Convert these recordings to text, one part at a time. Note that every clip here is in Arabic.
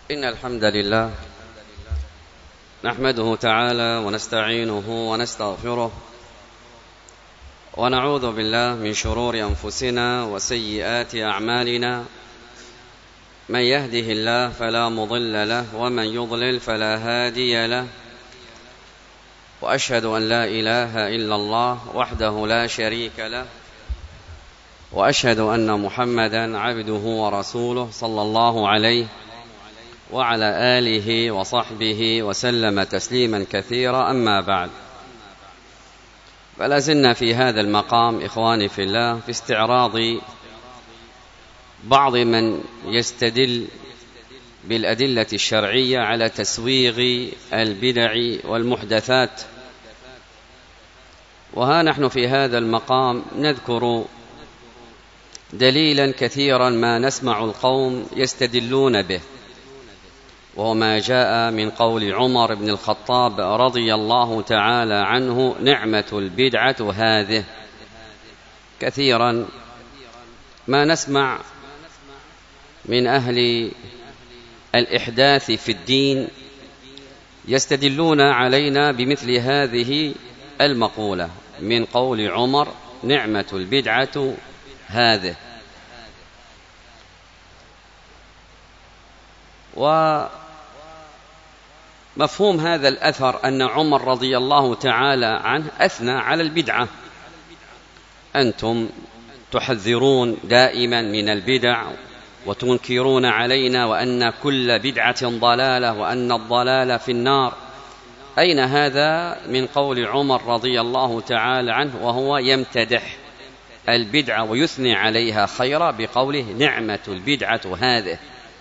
إن الحمد لله نحمده تعالى ونستعينه ونستغفره ونعوذ بالله من شرور أنفسنا وسيئات أعمالنا. من يهده الله فلا مضل له ومن يضلل فلا هادي له، وأشهد أن لا إله إلا الله وحده لا شريك له، وأشهد أن محمدا عبده ورسوله صلى الله عليه وعلى آله وصحبه وسلم تسليما كثيرا. أما بعد، فلا زلنا في هذا المقام إخواني في الله في استعراض بعض من يستدل بالأدلة الشرعية على تسويغ البدع والمحدثات. وها نحن في هذا المقام نذكر دليلا كثيرا ما نسمع القوم يستدلون به، وهو ما جاء من قول عمر بن الخطاب رضي الله تعالى عنه: نعمة البدعة هذه. كثيرا ما نسمع من أهل الإحداث في الدين يستدلون علينا بمثل هذه المقولة من قول عمر: نعمة البدعة هذه. ومفهوم هذا الأثر أن عمر رضي الله تعالى عنه أثنى على البدعة. أنتم تحذرون دائما من البدع وتنكرون علينا وأن كل بدعة ضلالة وأن الضلال في النار. أين هذا من قول عمر رضي الله تعالى عنه وهو يمتدح البدعة ويثني عليها خيرا بقوله: نعمة البدعة هذه.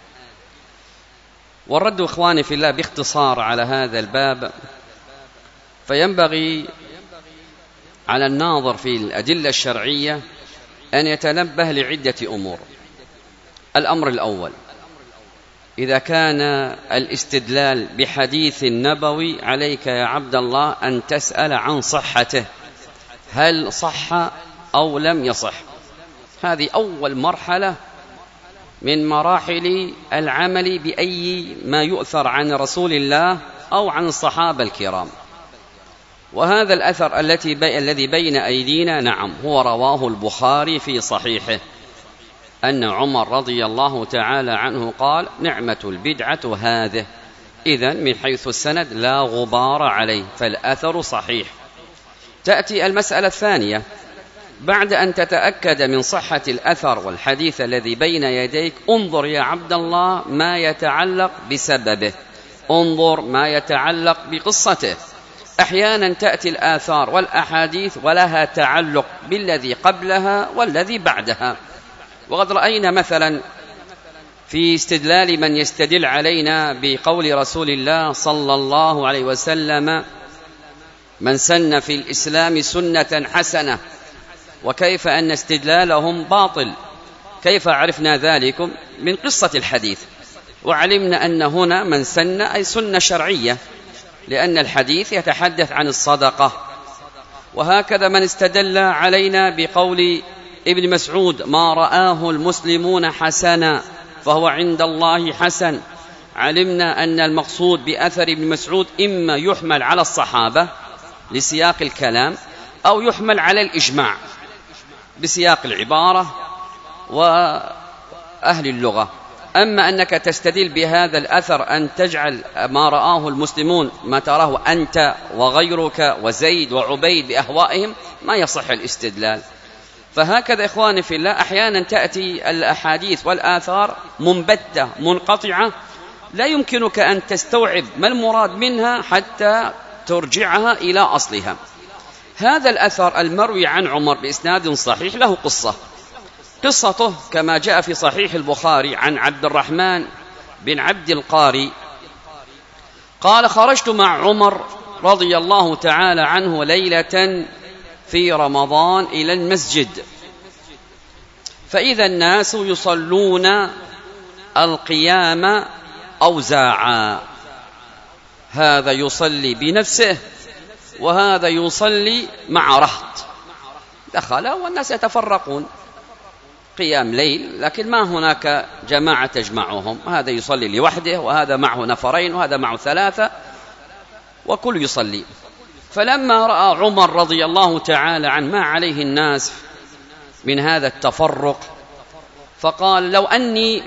والرد إخواني في الله باختصار على هذا الباب، فينبغي على الناظر في الأدلة الشرعية أن يتنبه لعدة أمور. الأمر الأول: إذا كان الاستدلال بحديث نبوي عليك يا عبد الله أن تسأل عن صحته، هل صح أو لم يصح. هذه أول مرحلة من مراحل العمل بأي ما يؤثر عن رسول الله أو عن الصحابة الكرام. وهذا الأثر الذي بين أيدينا، نعم، هو رواه البخاري في صحيحه أن عمر رضي الله تعالى عنه قال: نعمة البدعة هذه. إذن من حيث السند لا غبار عليه، فالأثر صحيح. تأتي المسألة الثانية: بعد أن تتأكد من صحة الأثر والحديث الذي بين يديك، انظر يا عبد الله ما يتعلق بسببه، انظر ما يتعلق بقصته. أحيانا تأتي الآثار والأحاديث ولها تعلق بالذي قبلها والذي بعدها. وقد رأينا مثلا في استدلال من يستدل علينا بقول رسول الله صلى الله عليه وسلم: من سن في الإسلام سنة حسنة، وكيف أن استدلالهم باطل. كيف عرفنا ذلك؟ من قصة الحديث، وعلمنا أن هنا من سن أي سنة شرعية، لأن الحديث يتحدث عن الصدقة. وهكذا من استدل علينا بقول ابن مسعود: ما رآه المسلمون حسنا فهو عند الله حسن. علمنا أن المقصود بأثر ابن مسعود إما يحمل على الصحابة لسياق الكلام، أو يحمل على الإجماع بسياق العبارة وأهل اللغة. أما أنك تستدل بهذا الأثر أن تجعل ما رآه المسلمون ما تراه أنت وغيرك وزيد وعبيد بأهوائهم، ما يصح الاستدلال. فهكذا إخواني في الله أحيانا تأتي الأحاديث والآثار منبتة منقطعة، لا يمكنك أن تستوعب ما المراد منها حتى ترجعها إلى أصلها. هذا الأثر المروي عن عمر بإسناد صحيح له قصته كما جاء في صحيح البخاري عن عبد الرحمن بن عبد القاري قال: خرجت مع عمر رضي الله تعالى عنه ليلة في رمضان إلى المسجد، فإذا الناس يصلون القيام أوزاعا، هذا يصلي بنفسه وهذا يصلي مع رهط. دخل والناس يتفرقون، قيام ليل، لكن ما هناك جماعة تجمعهم، هذا يصلي لوحده وهذا معه نفرين وهذا معه ثلاثة وكل يصلي. فلما رأى عمر رضي الله تعالى عنه ما عليه الناس من هذا التفرق، فقال لو أني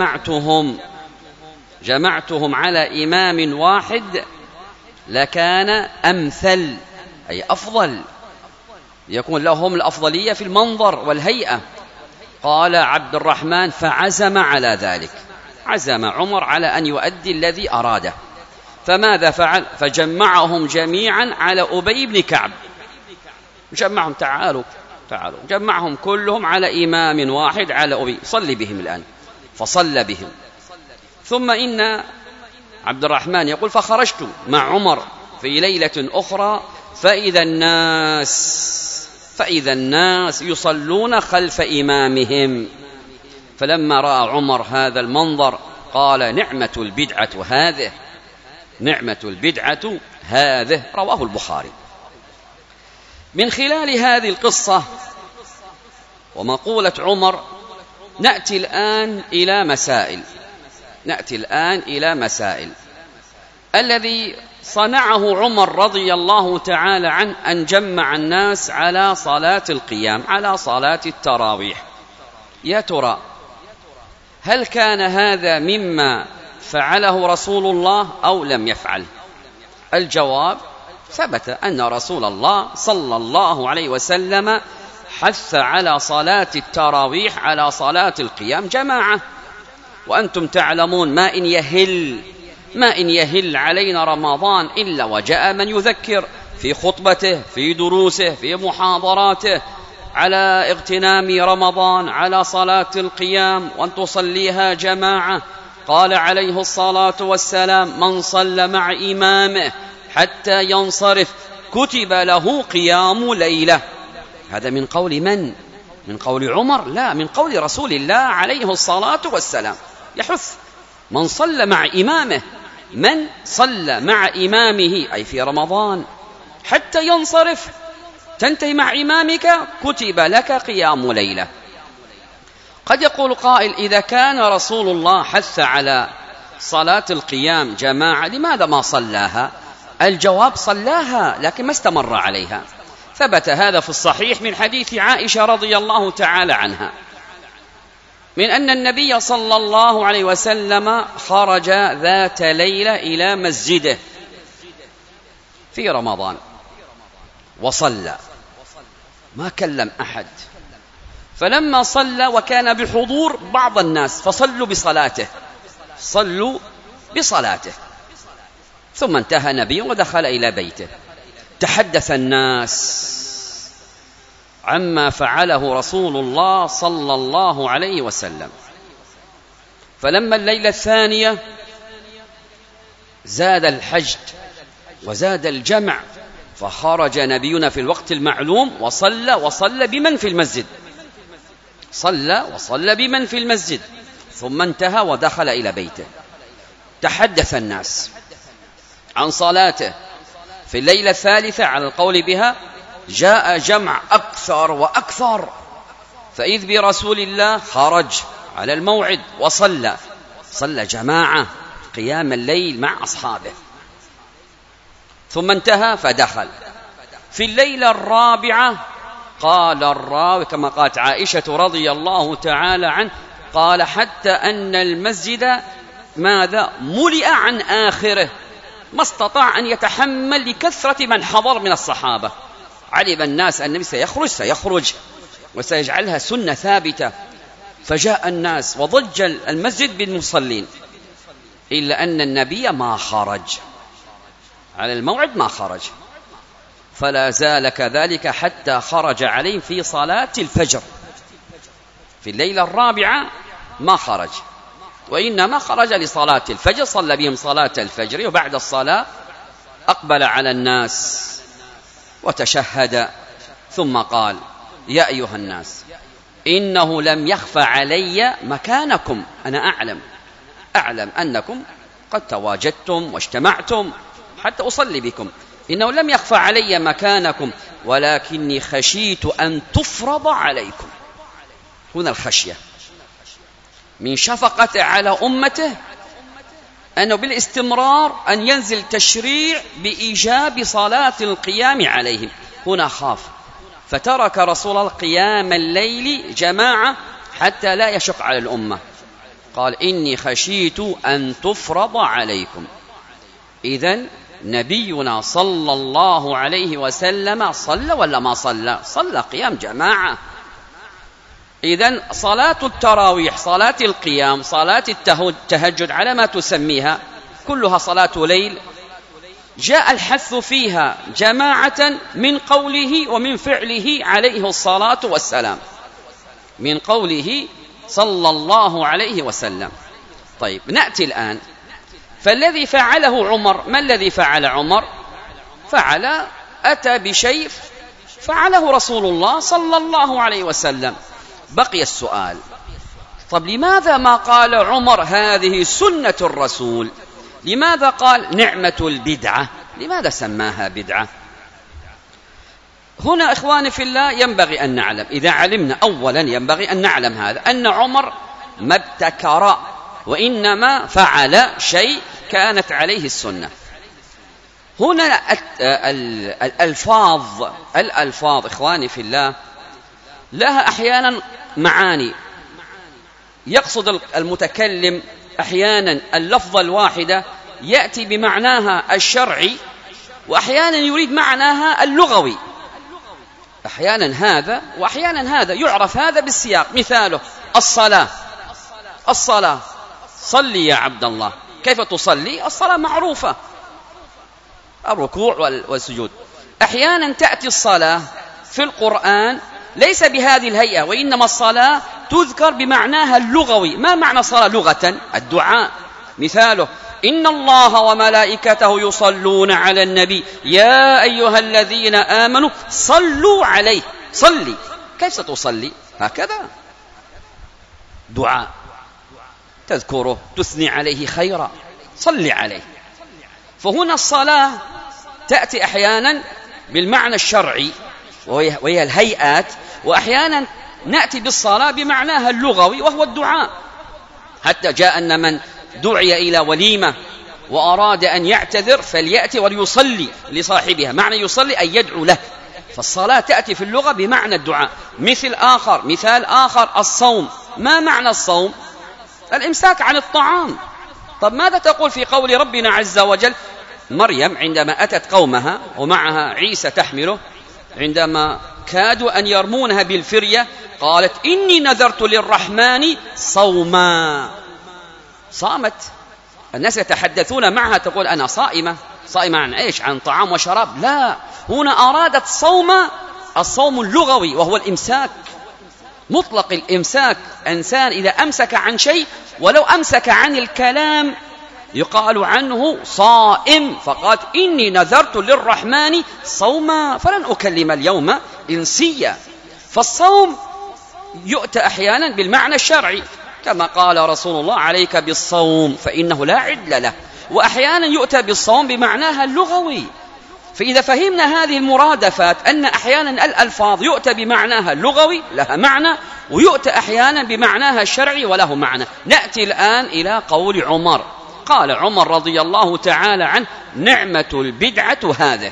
جمعتهم على إمام واحد لكان أمثل، أي أفضل، يكون لهم الأفضلية في المنظر والهيئة. قال عبد الرحمن فعزم على ذلك، عزم عمر على أن يؤدي الذي أراده. فماذا فعل؟ فجمعهم جميعا على أبي بن كعب، جمعهم، تعالوا جمعهم كلهم على إمام واحد، على أبي، صلي بهم الآن. فصلى بهم. ثم إن عبد الرحمن يقول فخرجت مع عمر في ليلة أخرى فإذا الناس يصلون خلف إمامهم. فلما رأى عمر هذا المنظر قال نعمة البدعة هذه، رواه البخاري. من خلال هذه القصة ومقولة عمر نأتي الآن إلى مسائل. الذي صنعه عمر رضي الله تعالى عنه أن جمع الناس على صلاة القيام، على صلاة التراويح. يا ترى هل كان هذا مما فعله رسول الله أو لم يفعل؟ الجواب ثبت أن رسول الله صلى الله عليه وسلم حث على صلاة التراويح، على صلاة القيام جماعة. وأنتم تعلمون ما إن يهل علينا رمضان إلا وجاء من يذكر في خطبته، في دروسه، في محاضراته على اغتنام رمضان، على صلاة القيام وأن تصليها جماعة. قال عليه الصلاة والسلام من صلى مع إمامه حتى ينصرف كتب له قيام ليلة. هذا من قول من؟ من قول عمر؟ لا، من قول رسول الله عليه الصلاة والسلام. يحث من صلى مع إمامه أي في رمضان حتى ينصرف، تنتهي مع إمامك، كتب لك قيام ليلة. قد يقول قائل إذا كان رسول الله حث على صلاة القيام جماعة لماذا ما صلاها؟ الجواب صلاها لكن ما استمر عليها. ثبت هذا في الصحيح من حديث عائشة رضي الله تعالى عنها من أن النبي صلى الله عليه وسلم خرج ذات ليلة إلى مسجده في رمضان وصلى، ما كلم أحد. فلما صلى وكان بحضور بعض الناس فصلوا بصلاته، ثم انتهى النبي ودخل إلى بيته. تحدث الناس عما فعله رسول الله صلى الله عليه وسلم. فلما الليلة الثانية زاد الحشد وزاد الجمع، فخرج نبينا في الوقت المعلوم وصلى بمن في المسجد، ثم انتهى ودخل إلى بيته. تحدث الناس عن صلاته في الليلة الثالثة على القول بها، جاء جمع أكثر وأكثر، فإذ برسول الله خرج على الموعد وصلى جماعة قيام الليل مع أصحابه، ثم انتهى فدخل. في الليلة الرابعة قال الراوي كما قالت عائشة رضي الله تعالى عنه، قال حتى أن المسجد ماذا ملئ عن آخره، ما استطاع أن يتحمل لكثرة من حضر من الصحابة. علم الناس أن النبي سيخرج وسيجعلها سنة ثابتة، فجاء الناس وضج المسجد بالمصلين، إلا أن النبي ما خرج على الموعد، ما خرج، فلا زال كذلك حتى خرج عليهم في صلاة الفجر. في الليلة الرابعة ما خرج، وإنما خرج لصلاة الفجر، صلى بهم صلاة الفجر، وبعد الصلاة أقبل على الناس وتشهد، ثم قال يا أيها الناس إنه لم يخفى علي مكانكم، أنا أعلم أنكم قد تواجدتم واجتمعتم حتى أصلي بكم، إنه لم يخفى علي مكانكم ولكني خشيت أن تفرض عليكم. هنا الخشية من شفقته على أمته أنه بالاستمرار أن ينزل تشريع بإيجاب صلاة القيام عليهم. هنا خاف فترك رسول الله قيام الليل جماعة حتى لا يشق على الأمة. قال إني خشيت أن تفرض عليكم. إذن نبينا صلى الله عليه وسلم صلى ولا ما صلى؟ صلى قيام جماعة. إذن صلاة التراويح، صلاة القيام، صلاة التهجد على ما تسميها كلها صلاة ليل، جاء الحث فيها جماعة من قوله ومن فعله عليه الصلاة والسلام، من قوله صلى الله عليه وسلم. طيب نأتي الآن، فالذي فعله عمر، ما الذي فعل عمر؟ أتى بشيء فعله رسول الله صلى الله عليه وسلم. بقي السؤال، طب لماذا ما قال عمر هذه سنة الرسول؟ لماذا قال نعمة البدعة؟ لماذا سماها بدعة؟ هنا إخواني في الله ينبغي أن نعلم، إذا علمنا أولا ينبغي أن نعلم هذا، أن عمر ما ابتكر وإنما فعل شيء كانت عليه السنة. هنا الألفاظ إخواني في الله لها أحيانا معاني، يقصد المتكلم أحيانا اللفظة الواحدة يأتي بمعناها الشرعي، وأحيانا يريد معناها اللغوي، أحيانا هذا وأحيانا هذا، يعرف هذا بالسياق. مثاله الصلاة، صلي يا عبد الله. كيف تصلي؟ الصلاة معروفة، الركوع والسجود. أحيانا تأتي الصلاة في القرآن ليس بهذه الهيئة، وإنما الصلاة تذكر بمعناها اللغوي. ما معنى الصلاة لغة؟ الدعاء. مثاله إن الله وملائكته يصلون على النبي يا أيها الذين آمنوا صلوا عليه. صلي، كيف ستصلي؟ هكذا دعاء، تذكره، تثني عليه خيرا، صلي عليه. فهنا الصلاة تأتي أحيانا بالمعنى الشرعي وهي الهيئات، وأحيانا نأتي بالصلاة بمعناها اللغوي وهو الدعاء. حتى جاء أن من دعي إلى وليمة وأراد أن يعتذر فليأتي وليصلي لصاحبها. معنى يصلي أن يدعو له، فالصلاة تأتي في اللغة بمعنى الدعاء. مثال آخر الصوم. ما معنى الصوم؟ الإمساك عن الطعام. طب ماذا تقول في قول ربنا عز وجل؟ مريم عندما أتت قومها ومعها عيسى تحمله، عندما كادوا أن يرمونها بالفرية، قالت إني نذرت للرحمن صوما. صامت. الناس يتحدثون معها تقول أنا صائمة عن إيش؟ عن طعام وشراب. لا، هنا أرادت الصوم اللغوي وهو الإمساك، مطلق الإمساك. إنسان إذا أمسك عن شيء ولو أمسك عن الكلام يقال عنه صائم. فقالت إني نذرت للرحمن صوما فلن أكلم اليوم إنسيا. فالصوم يؤتى أحيانا بالمعنى الشرعي كما قال رسول الله عليك بالصوم فإنه لا عدل له، وأحيانا يؤتى بالصوم بمعناها اللغوي. فإذا فهمنا هذه المرادفات أن أحيانا الألفاظ يؤتى بمعناها اللغوي لها معنى، ويؤتى أحيانا بمعناها الشرعي وله معنى. نأتي الآن إلى قول عمر. قال عمر رضي الله تعالى عنه نعمة البدعة هذه.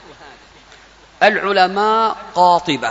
العلماء قاطبة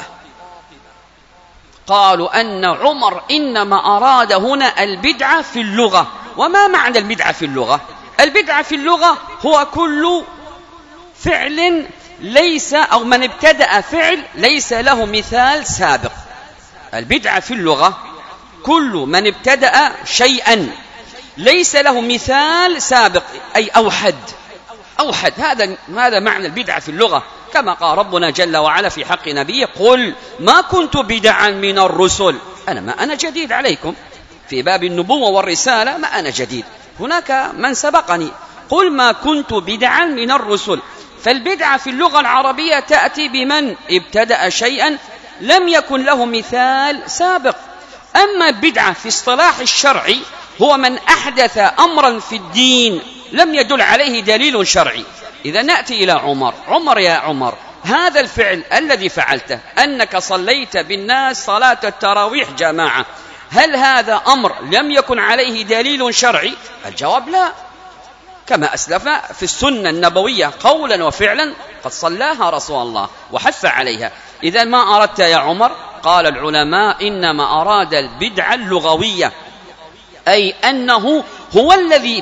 قالوا أن عمر إنما أراد هنا البدعة في اللغة. وما معنى البدعة في اللغة؟ البدعة في اللغة هو كل فعل ليس أو من ابتدأ فعل ليس له مثال سابق. البدعة في اللغة كل من ابتدأ شيئا ليس له مثال سابق، أي أوحد. هذا معنى البدعة في اللغة، كما قال ربنا جل وعلا في حق نبيه قل ما كنت بدعا من الرسل. ما أنا جديد عليكم في باب النبوة والرسالة، ما أنا جديد، هناك من سبقني. قل ما كنت بدعا من الرسل. فالبدعة في اللغة العربية تأتي بمن ابتدأ شيئا لم يكن له مثال سابق. أما البدعة في اصطلاح الشرعي هو من أحدث أمرا في الدين لم يدل عليه دليل شرعي. إذا نأتي إلى عمر. يا عمر هذا الفعل الذي فعلته أنك صليت بالناس صلاة التراويح جماعة، هل هذا أمر لم يكن عليه دليل شرعي؟ الجواب لا، كما أسلف في السنة النبوية قولا وفعلا قد صلاها رسول الله وحث عليها. إذا ما أردت يا عمر؟ قال العلماء إنما أراد البدعة اللغوية، أي أنه هو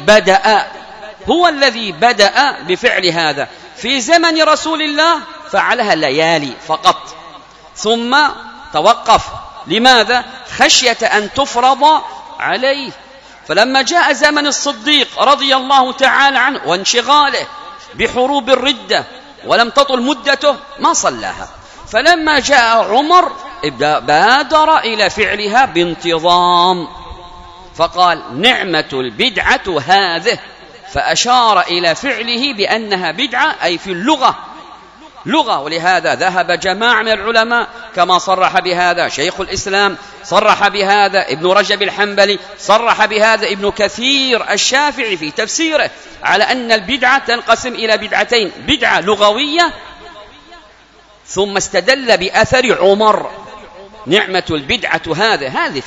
الذي بدأ بفعل هذا في زمن رسول الله، فعلها ليالي فقط ثم توقف. لماذا؟ خشية أن تفرض عليه. فلما جاء زمن الصديق رضي الله تعالى عنه وانشغاله بحروب الردة ولم تطل مدته ما صلاها، فلما جاء عمر بادر إلى فعلها بانتظام، فقال نعمة البدعة هذه، فأشار إلى فعله بأنها بدعة أي في اللغة. ولهذا ذهب جماعة من العلماء كما صرح بهذا شيخ الإسلام، صرح بهذا ابن رجب الحنبلي، صرح بهذا ابن كثير الشافعي في تفسيره، على أن البدعة تنقسم إلى بدعتين: بدعة لغوية، ثم استدل بأثر عمر. نعمة البدعة هذه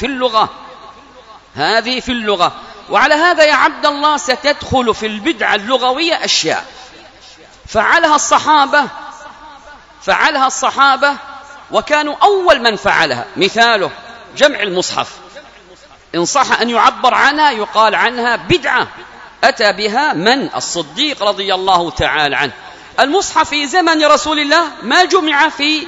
في اللغة. وعلى هذا يا عبد الله ستدخل في البدعة اللغوية أشياء فعلها الصحابة وكانوا أول من فعلها. مثاله جمع المصحف، إن صح أن يعبر عنها يقال عنها بدعة، أتى بها من؟ الصديق رضي الله تعالى عنه. المصحف في زمن رسول الله ما جمع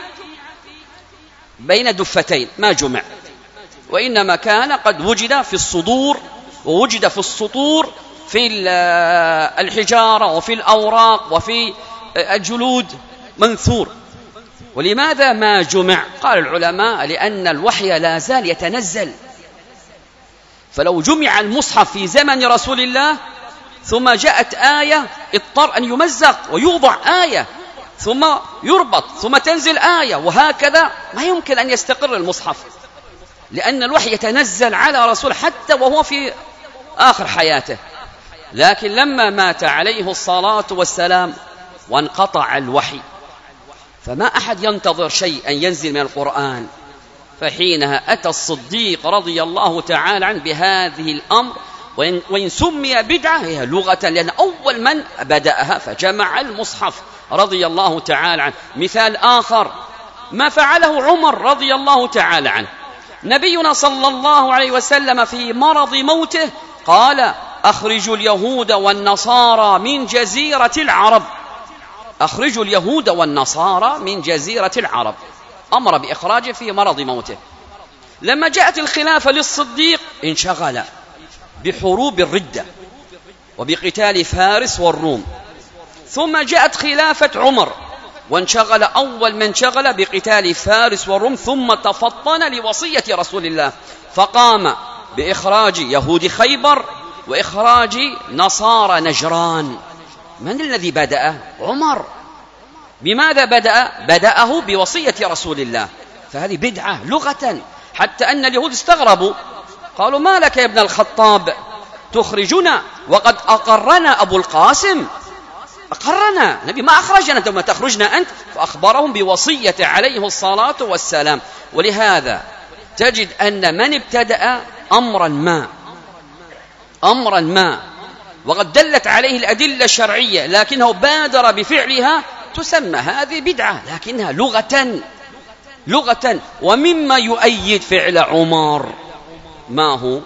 بين دفتين، ما جمع، وإنما كان قد وجد في الصدور ووجد في السطور في الحجارة وفي الأوراق وفي الجلود منثور. ولماذا ما جمع؟ قال العلماء لأن الوحي لا زال يتنزل، فلو جمع المصحف في زمن رسول الله ثم جاءت آية اضطر أن يمزق ويوضع آية ثم يربط ثم تنزل آية، وهكذا ما يمكن أن يستقر المصحف، لأن الوحي يتنزل على رسول حتى وهو في آخر حياته. لكن لما مات عليه الصلاة والسلام وانقطع الوحي، فما أحد ينتظر شيء أن ينزل من القرآن، فحينها أتى الصديق رضي الله تعالى عنه بهذه الأمر، وإن سمي بدعة هي لغة لأن أول من بدأها، فجمع المصحف رضي الله تعالى عنه. مثال آخر ما فعله عمر رضي الله تعالى عنه. نبينا صلى الله عليه وسلم في مرض موته قال أخرجوا اليهود والنصارى من جزيرة العرب، أخرجوا اليهود والنصارى من جزيرة العرب، أمر بإخراجه في مرض موته. لما جاءت الخلافة للصديق انشغل بحروب الردة وبقتال فارس والروم، ثم جاءت خلافة عمر وانشغل أول من شغل بقتال فارس والروم، ثم تفطن لوصية رسول الله فقام بإخراج يهود خيبر وإخراج نصارى نجران. من الذي بدأ؟ عمر. بماذا بدأه بوصية رسول الله، فهذه بدعة لغة، حتى أن اليهود استغربوا قالوا ما لك يا ابن الخطاب تخرجنا وقد أقرنا أبو القاسم، أقرنا نبي ما أخرجنا ثم تخرجنا أنت، فأخبرهم بوصية عليه الصلاة والسلام. ولهذا تجد أن من ابتدأ أمرا ما وقد دلت عليه الأدلة الشرعية لكنه بادر بفعلها تسمى هذه بدعة، لكنها لغة. ومما يؤيد فعل عمر ما هو؟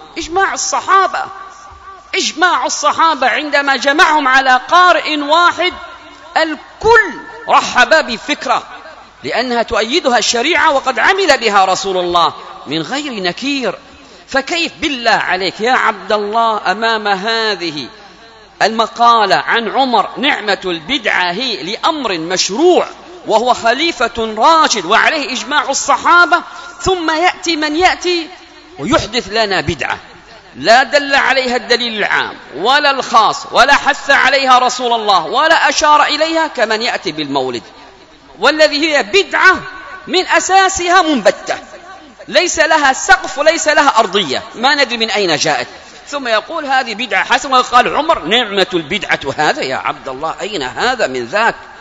إجماع الصحابة عندما جمعهم على قارئ واحد الكل رحب بفكرة، لأنها تؤيدها الشريعة وقد عمل بها رسول الله من غير نكير. فكيف بالله عليك يا عبد الله أمام هذه المقالة عن عمر نعمة البدعة هي لأمر مشروع وهو خليفة راشد وعليه إجماع الصحابة، ثم يأتي من يأتي ويحدث لنا بدعة لا دل عليها الدليل العام ولا الخاص ولا حث عليها رسول الله ولا أشار إليها، كمن يأتي بالمولد والذي هي بدعة من أساسها منبتة، ليس لها سقف وليس لها أرضية، ما ندري من أين جاءت، ثم يقول هذه بدعة حسنة. وقال عمر نعمة البدعة هذا. يا عبد الله أين هذا من ذاك؟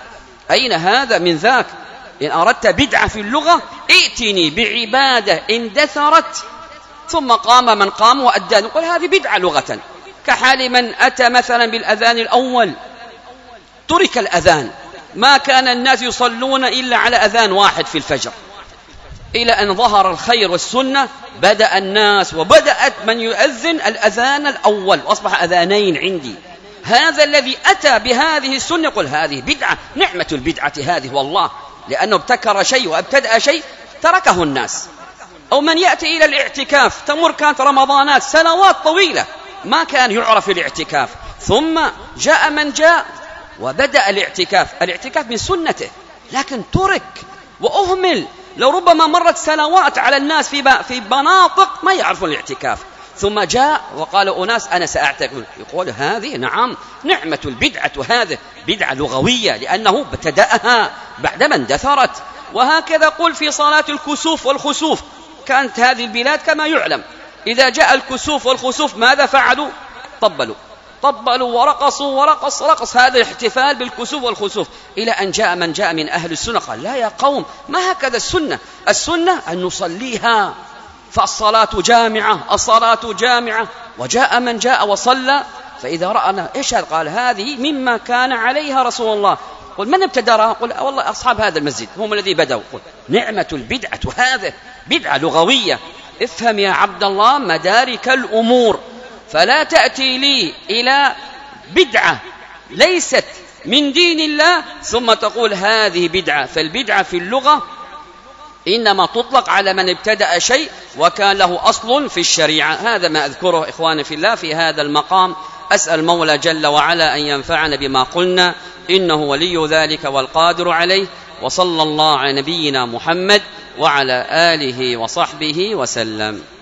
أين هذا من ذاك؟ إن أردت بدعة في اللغة ائتني بعبادة اندثرت ثم قام من قام وأدى، نقول هذه بدعة لغة. كحال من أتى مثلا بالأذان الأول، ترك الأذان، ما كان الناس يصلون إلا على أذان واحد في الفجر، إلى أن ظهر الخير والسنة بدأ الناس وبدأت من يؤذن الأذان الأول وأصبح أذانين عندي. هذا الذي أتى بهذه السنة يقول هذه بدعة، نعمة البدعة هذه والله، لأنه ابتكر شيء وابتدأ شيء تركه الناس. أو من يأتي إلى الاعتكاف، تمر كانت رمضانات سنوات طويلة ما كان يعرف الاعتكاف، ثم جاء من جاء وبدأ الاعتكاف من سنته، لكن ترك وأهمل. لو ربما مرت سنوات على الناس في مناطق ما يعرفون الاعتكاف، ثم جاء وقال أناس أنا سأعتكف، يقول هذه نعم نعمة البدعة، هذه بدعة لغوية لأنه ابتدأها بعدما اندثرت. وهكذا قل في صلاة الكسوف والخسوف، كانت هذه البلاد كما يعلم إذا جاء الكسوف والخسوف ماذا فعلوا؟ طبلوا ورقصوا رقص هذا الاحتفال بالكسوف والخسوف، إلى أن جاء من جاء من أهل السنة قال لا يا قوم، ما هكذا السنة أن نصليها، فالصلاة جامعة. وجاء من جاء وصلى، فإذا رأنا إيش هذا؟ قال هذه مما كان عليها رسول الله. قل من ابتدرها؟ قل والله أصحاب هذا المسجد هم الذي بدأوا. قل نعمة البدعة، هذه بدعة لغوية. افهم يا عبد الله مدارك الأمور، فلا تأتي لي إلى بدعة ليست من دين الله ثم تقول هذه بدعة. فالبدعة في اللغة إنما تطلق على من ابتدأ شيء وكان له أصل في الشريعة. هذا ما أذكره إخواني في الله في هذا المقام. أسأل المولى جل وعلا أن ينفعنا بما قلنا، إنه ولي ذلك والقادر عليه. وصلى الله على نبينا محمد وعلى آله وصحبه وسلم.